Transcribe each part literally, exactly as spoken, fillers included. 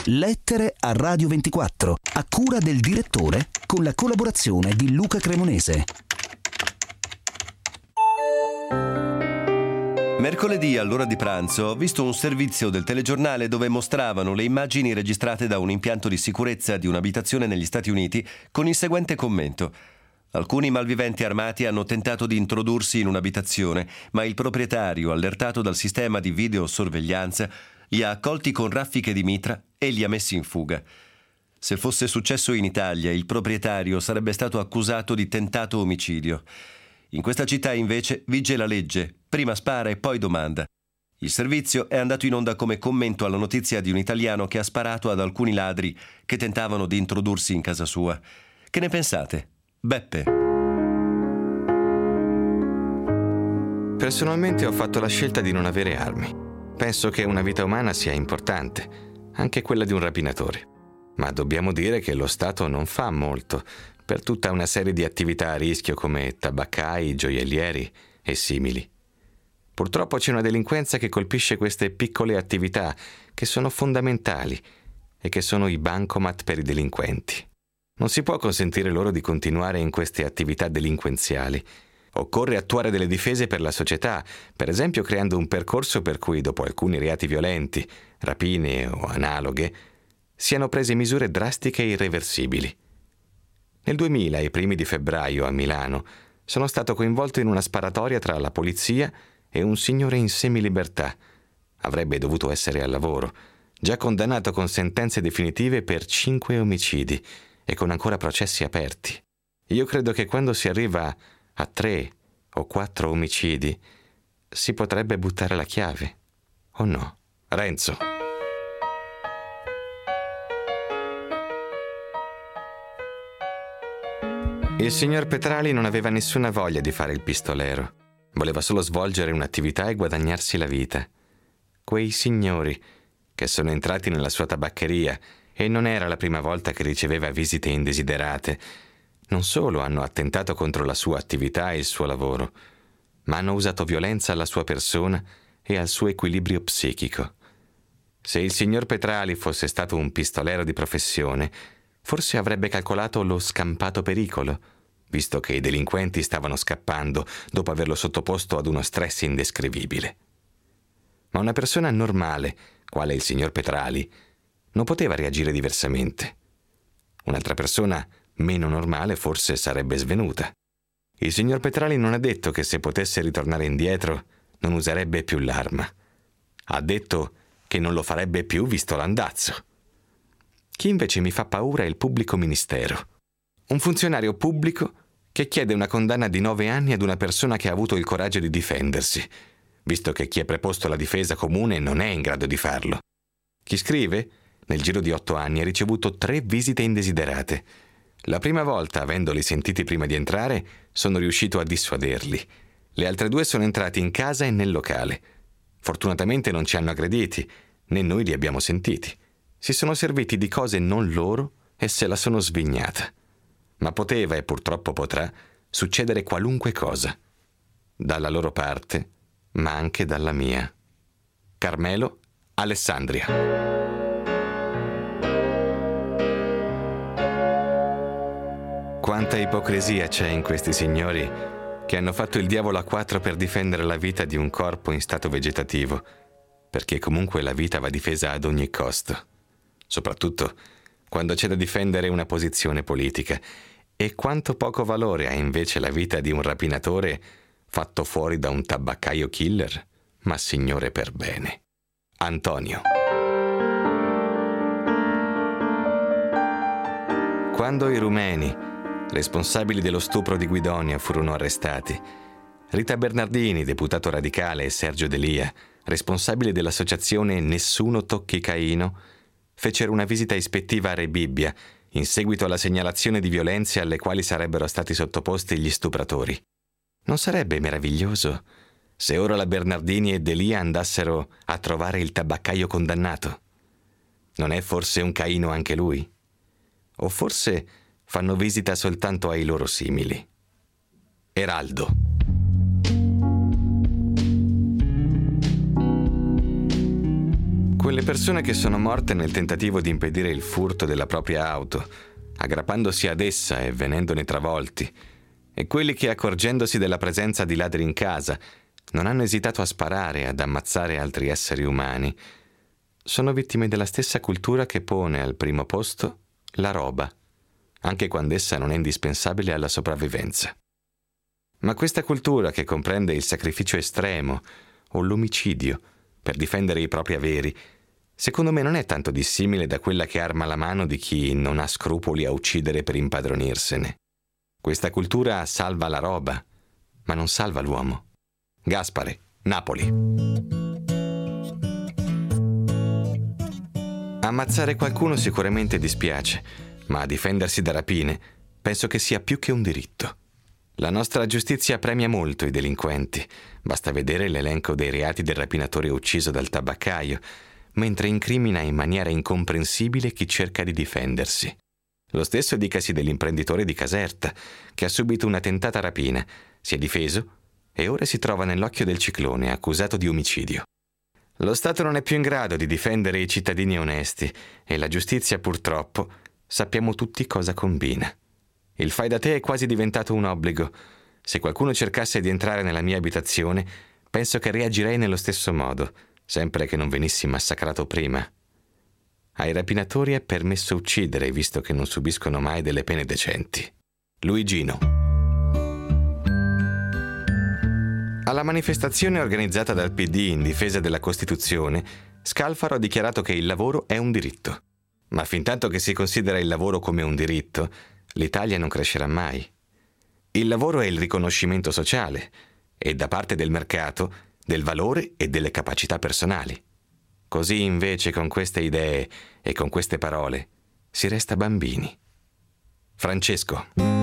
Lettere a Radio ventiquattro, a cura del direttore, con la collaborazione di Luca Cremonese. Mercoledì all'ora di pranzo ho visto un servizio del telegiornale dove mostravano le immagini registrate da un impianto di sicurezza di un'abitazione negli Stati Uniti con il seguente commento. Alcuni malviventi armati hanno tentato di introdursi in un'abitazione, ma il proprietario, allertato dal sistema di videosorveglianza, li ha accolti con raffiche di mitra e li ha messi in fuga. Se fosse successo in Italia, il proprietario sarebbe stato accusato di tentato omicidio. In questa città invece vige la legge, prima spara e poi domanda. Il servizio è andato in onda come commento alla notizia di un italiano che ha sparato ad alcuni ladri che tentavano di introdursi in casa sua. Che ne pensate? Beppe. Personalmente ho fatto la scelta di non avere armi. Penso che una vita umana sia importante, anche quella di un rapinatore. Ma dobbiamo dire che lo Stato non fa molto per tutta una serie di attività a rischio come tabaccai, gioiellieri e simili. Purtroppo c'è una delinquenza che colpisce queste piccole attività che sono fondamentali e che sono i bancomat per i delinquenti. Non si può consentire loro di continuare in queste attività delinquenziali. Occorre attuare delle difese per la società, per esempio creando un percorso per cui dopo alcuni reati violenti, rapine o analoghe, siano prese misure drastiche e irreversibili. Nel duemila, ai primi di febbraio, a Milano, sono stato coinvolto in una sparatoria tra la polizia e un signore in semilibertà. Avrebbe dovuto essere al lavoro, già condannato con sentenze definitive per cinque omicidi e con ancora processi aperti. Io credo che quando si arriva a tre o quattro omicidi si potrebbe buttare la chiave, o no? Renzo. Il signor Petrali non aveva nessuna voglia di fare il pistolero. Voleva solo svolgere un'attività e guadagnarsi la vita. Quei signori che sono entrati nella sua tabaccheria, e non era la prima volta che riceveva visite indesiderate, non solo hanno attentato contro la sua attività e il suo lavoro, ma hanno usato violenza alla sua persona e al suo equilibrio psichico. Se il signor Petrali fosse stato un pistolero di professione, forse avrebbe calcolato lo scampato pericolo, visto che i delinquenti stavano scappando dopo averlo sottoposto ad uno stress indescrivibile. Ma una persona normale, quale il signor Petrali, non poteva reagire diversamente. Un'altra persona meno normale forse sarebbe svenuta. Il signor Petrali non ha detto che se potesse ritornare indietro non userebbe più l'arma. Ha detto che non lo farebbe più visto l'andazzo. Chi invece mi fa paura è il pubblico ministero. Un funzionario pubblico che chiede una condanna di nove anni ad una persona che ha avuto il coraggio di difendersi, visto che chi è preposto alla difesa comune non è in grado di farlo. Chi scrive, nel giro di otto anni, ha ricevuto tre visite indesiderate. La prima volta, avendoli sentiti prima di entrare, sono riuscito a dissuaderli. Le altre due sono entrati in casa e nel locale. Fortunatamente non ci hanno aggrediti, né noi li abbiamo sentiti. Si sono serviti di cose non loro e se la sono svignata. Ma poteva, e purtroppo potrà, succedere qualunque cosa. Dalla loro parte, ma anche dalla mia. Carmelo, Alessandria. Quanta ipocrisia c'è in questi signori che hanno fatto il diavolo a quattro per difendere la vita di un corpo in stato vegetativo, perché comunque la vita va difesa ad ogni costo, soprattutto quando c'è da difendere una posizione politica. E quanto poco valore ha invece la vita di un rapinatore fatto fuori da un tabaccaio killer, ma signore per bene. Antonio. Quando i rumeni, responsabili dello stupro di Guidonia, furono arrestati, Rita Bernardini, deputato radicale, e Sergio D'Elia, responsabile dell'associazione Nessuno Tocchi Caino, fecero una visita ispettiva a Rebibbia in seguito alla segnalazione di violenze alle quali sarebbero stati sottoposti gli stupratori. Non sarebbe meraviglioso se ora la Bernardini e D'Elia andassero a trovare il tabaccaio condannato? Non è forse un Caino anche lui? O forse fanno visita soltanto ai loro simili? Eraldo. Quelle persone che sono morte nel tentativo di impedire il furto della propria auto, aggrappandosi ad essa e venendone travolti, e quelli che, accorgendosi della presenza di ladri in casa, non hanno esitato a sparare e ad ammazzare altri esseri umani, sono vittime della stessa cultura che pone al primo posto la roba, anche quando essa non è indispensabile alla sopravvivenza. Ma questa cultura, che comprende il sacrificio estremo o l'omicidio per difendere i propri averi, secondo me non è tanto dissimile da quella che arma la mano di chi non ha scrupoli a uccidere per impadronirsene. Questa cultura salva la roba, ma non salva l'uomo. Gaspare, Napoli. Ammazzare qualcuno sicuramente dispiace, ma difendersi da rapine penso che sia più che un diritto. La nostra giustizia premia molto i delinquenti. Basta vedere l'elenco dei reati del rapinatore ucciso dal tabaccaio, mentre incrimina in maniera incomprensibile chi cerca di difendersi. Lo stesso dicasi dell'imprenditore di Caserta, che ha subito una tentata rapina, si è difeso e ora si trova nell'occhio del ciclone, accusato di omicidio. Lo Stato non è più in grado di difendere i cittadini onesti e la giustizia, purtroppo, sappiamo tutti cosa combina. Il fai da te è quasi diventato un obbligo. Se qualcuno cercasse di entrare nella mia abitazione, penso che reagirei nello stesso modo, sempre che non venissi massacrato prima. Ai rapinatori è permesso uccidere, visto che non subiscono mai delle pene decenti. Luigino. Alla manifestazione organizzata dal P D in difesa della Costituzione, Scalfaro ha dichiarato che il lavoro è un diritto. Ma fintanto che si considera il lavoro come un diritto, l'Italia non crescerà mai. Il lavoro è il riconoscimento sociale e, da parte del mercato, del valore e delle capacità personali. Così invece, con queste idee e con queste parole, si resta bambini. Francesco.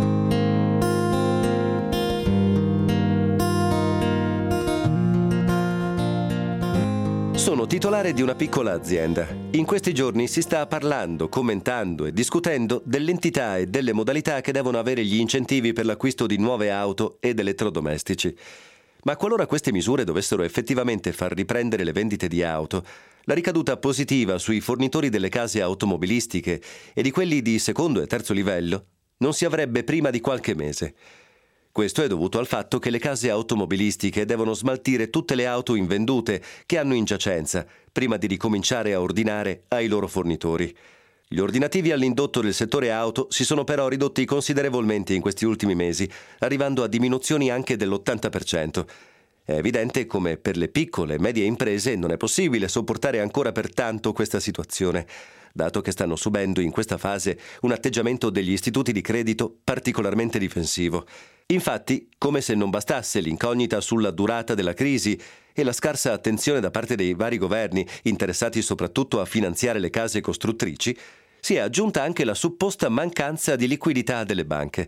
Sono titolare di una piccola azienda. In questi giorni si sta parlando, commentando e discutendo dell'entità e delle modalità che devono avere gli incentivi per l'acquisto di nuove auto ed elettrodomestici. Ma qualora queste misure dovessero effettivamente far riprendere le vendite di auto, la ricaduta positiva sui fornitori delle case automobilistiche e di quelli di secondo e terzo livello non si avrebbe prima di qualche mese. Questo è dovuto al fatto che le case automobilistiche devono smaltire tutte le auto invendute che hanno in giacenza prima di ricominciare a ordinare ai loro fornitori. Gli ordinativi all'indotto del settore auto si sono però ridotti considerevolmente in questi ultimi mesi, arrivando a diminuzioni anche dell'ottanta per cento. È evidente come per le piccole e medie imprese non è possibile sopportare ancora per tanto questa situazione, dato che stanno subendo in questa fase un atteggiamento degli istituti di credito particolarmente difensivo. Infatti, come se non bastasse l'incognita sulla durata della crisi e la scarsa attenzione da parte dei vari governi interessati soprattutto a finanziare le case costruttrici, si è aggiunta anche la supposta mancanza di liquidità delle banche.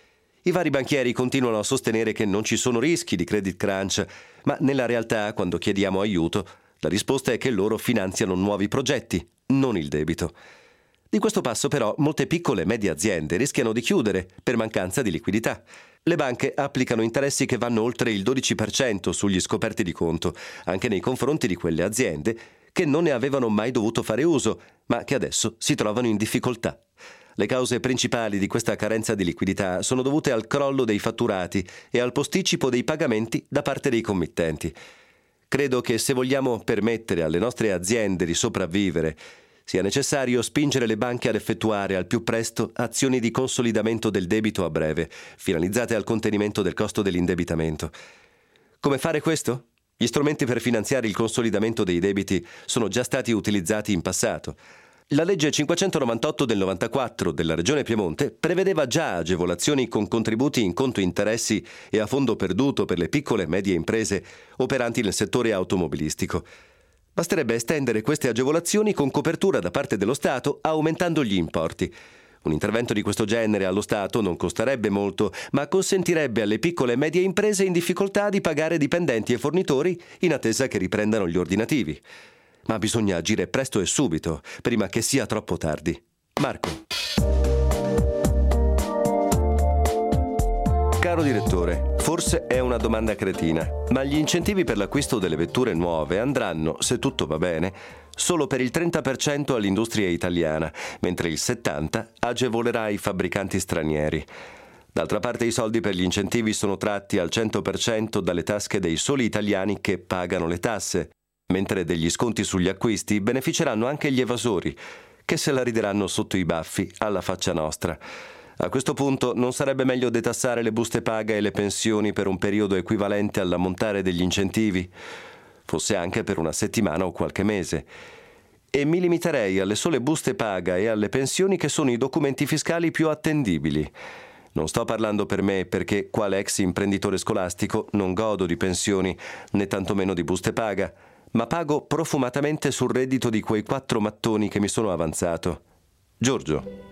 I vari banchieri continuano a sostenere che non ci sono rischi di credit crunch, ma nella realtà, quando chiediamo aiuto, la risposta è che loro finanziano nuovi progetti, non il debito. Di questo passo però molte piccole e medie aziende rischiano di chiudere per mancanza di liquidità. Le banche applicano interessi che vanno oltre il dodici per cento sugli scoperti di conto, anche nei confronti di quelle aziende che non ne avevano mai dovuto fare uso, ma che adesso si trovano in difficoltà. Le cause principali di questa carenza di liquidità sono dovute al crollo dei fatturati e al posticipo dei pagamenti da parte dei committenti. Credo che se vogliamo permettere alle nostre aziende di sopravvivere, sia necessario spingere le banche ad effettuare al più presto azioni di consolidamento del debito a breve, finalizzate al contenimento del costo dell'indebitamento. Come fare questo? Gli strumenti per finanziare il consolidamento dei debiti sono già stati utilizzati in passato. La legge cinquecentonovantotto del novantaquattro della Regione Piemonte prevedeva già agevolazioni con contributi in conto interessi e a fondo perduto per le piccole e medie imprese operanti nel settore automobilistico. Basterebbe estendere queste agevolazioni con copertura da parte dello Stato aumentando gli importi. Un intervento di questo genere allo Stato non costerebbe molto, ma consentirebbe alle piccole e medie imprese in difficoltà di pagare dipendenti e fornitori in attesa che riprendano gli ordinativi. Ma bisogna agire presto e subito, prima che sia troppo tardi. Marco. Caro direttore, forse è una domanda cretina, ma gli incentivi per l'acquisto delle vetture nuove andranno, se tutto va bene, solo per il trenta per cento all'industria italiana, mentre il settanta per cento agevolerà i fabbricanti stranieri. D'altra parte i soldi per gli incentivi sono tratti al cento per cento dalle tasche dei soli italiani che pagano le tasse, mentre degli sconti sugli acquisti beneficeranno anche gli evasori, che se la rideranno sotto i baffi alla faccia nostra. A questo punto non sarebbe meglio detassare le buste paga e le pensioni per un periodo equivalente all'ammontare degli incentivi? Fosse anche per una settimana o qualche mese. E mi limiterei alle sole buste paga e alle pensioni che sono i documenti fiscali più attendibili. Non sto parlando per me perché, quale ex imprenditore scolastico, non godo di pensioni, né tantomeno di buste paga, ma pago profumatamente sul reddito di quei quattro mattoni che mi sono avanzato. Giorgio.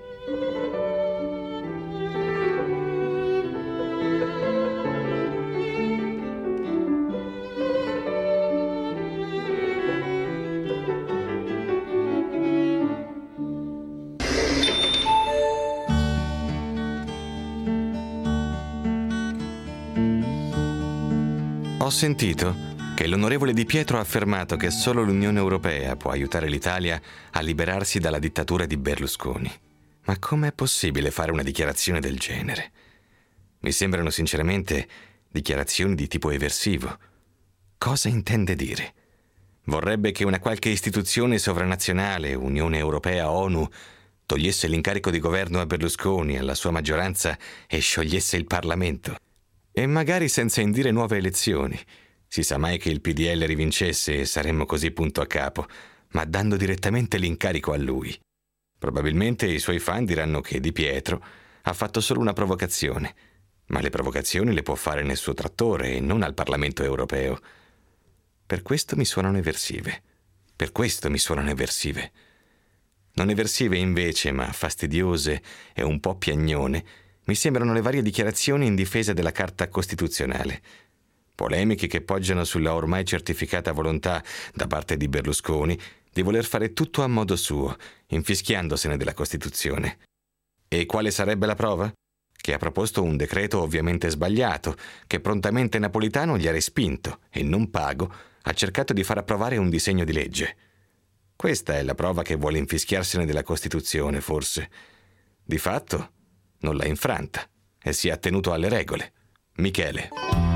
Ho sentito che l'onorevole Di Pietro ha affermato che solo l'Unione Europea può aiutare l'Italia a liberarsi dalla dittatura di Berlusconi. Ma com'è possibile fare una dichiarazione del genere? Mi sembrano sinceramente dichiarazioni di tipo eversivo. Cosa intende dire? Vorrebbe che una qualche istituzione sovranazionale, Unione Europea, ONU, togliesse l'incarico di governo a Berlusconi, alla sua maggioranza e sciogliesse il Parlamento. E magari senza indire nuove elezioni. Si sa mai che il P D L rivincesse e saremmo così punto a capo, ma dando direttamente l'incarico a lui. Probabilmente i suoi fan diranno che Di Pietro ha fatto solo una provocazione, ma le provocazioni le può fare nel suo trattore e non al Parlamento europeo. Per questo mi suonano eversive. Per questo mi suonano eversive. Non eversive invece, ma fastidiose e un po' piagnone, mi sembrano le varie dichiarazioni in difesa della Carta Costituzionale. Polemiche che poggiano sulla ormai certificata volontà da parte di Berlusconi di voler fare tutto a modo suo, infischiandosene della Costituzione. E quale sarebbe la prova? Che ha proposto un decreto ovviamente sbagliato, che prontamente Napolitano gli ha respinto e, non pago, ha cercato di far approvare un disegno di legge. Questa è la prova che vuole infischiarsene della Costituzione, forse. Di fatto non l'ha infranta e si è attenuto alle regole. Michele.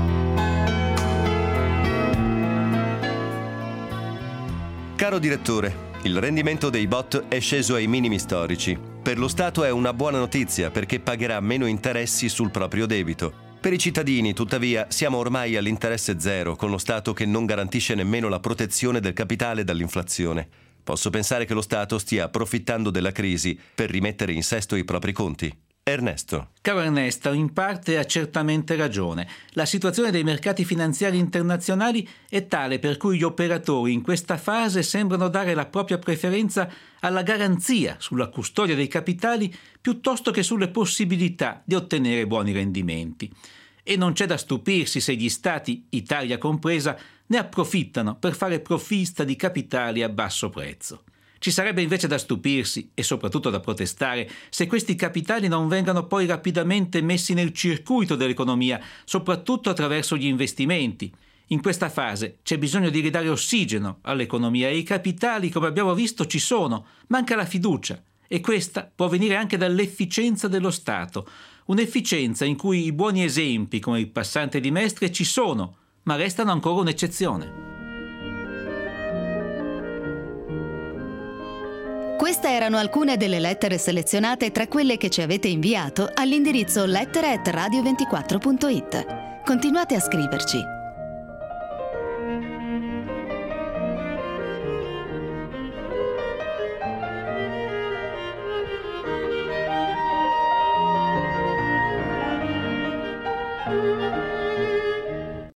Caro direttore, il rendimento dei B O T è sceso ai minimi storici. Per lo Stato è una buona notizia perché pagherà meno interessi sul proprio debito. Per i cittadini, tuttavia, siamo ormai all'interesse zero, con lo Stato che non garantisce nemmeno la protezione del capitale dall'inflazione. Posso pensare che lo Stato stia approfittando della crisi per rimettere in sesto i propri conti. Ernesto. Caro Ernesto, in parte ha certamente ragione. La situazione dei mercati finanziari internazionali è tale per cui gli operatori in questa fase sembrano dare la propria preferenza alla garanzia sulla custodia dei capitali piuttosto che sulle possibilità di ottenere buoni rendimenti. E non c'è da stupirsi se gli Stati, Italia compresa, ne approfittano per fare provvista di capitali a basso prezzo. Ci sarebbe invece da stupirsi e soprattutto da protestare se questi capitali non vengano poi rapidamente messi nel circuito dell'economia, soprattutto attraverso gli investimenti. In questa fase c'è bisogno di ridare ossigeno all'economia e i capitali, come abbiamo visto, ci sono, manca la fiducia e questa può venire anche dall'efficienza dello Stato, un'efficienza in cui i buoni esempi come il passante di Mestre ci sono, ma restano ancora un'eccezione. Queste erano alcune delle lettere selezionate tra quelle che ci avete inviato all'indirizzo lettere at radio ventiquattro punto it. Continuate a scriverci.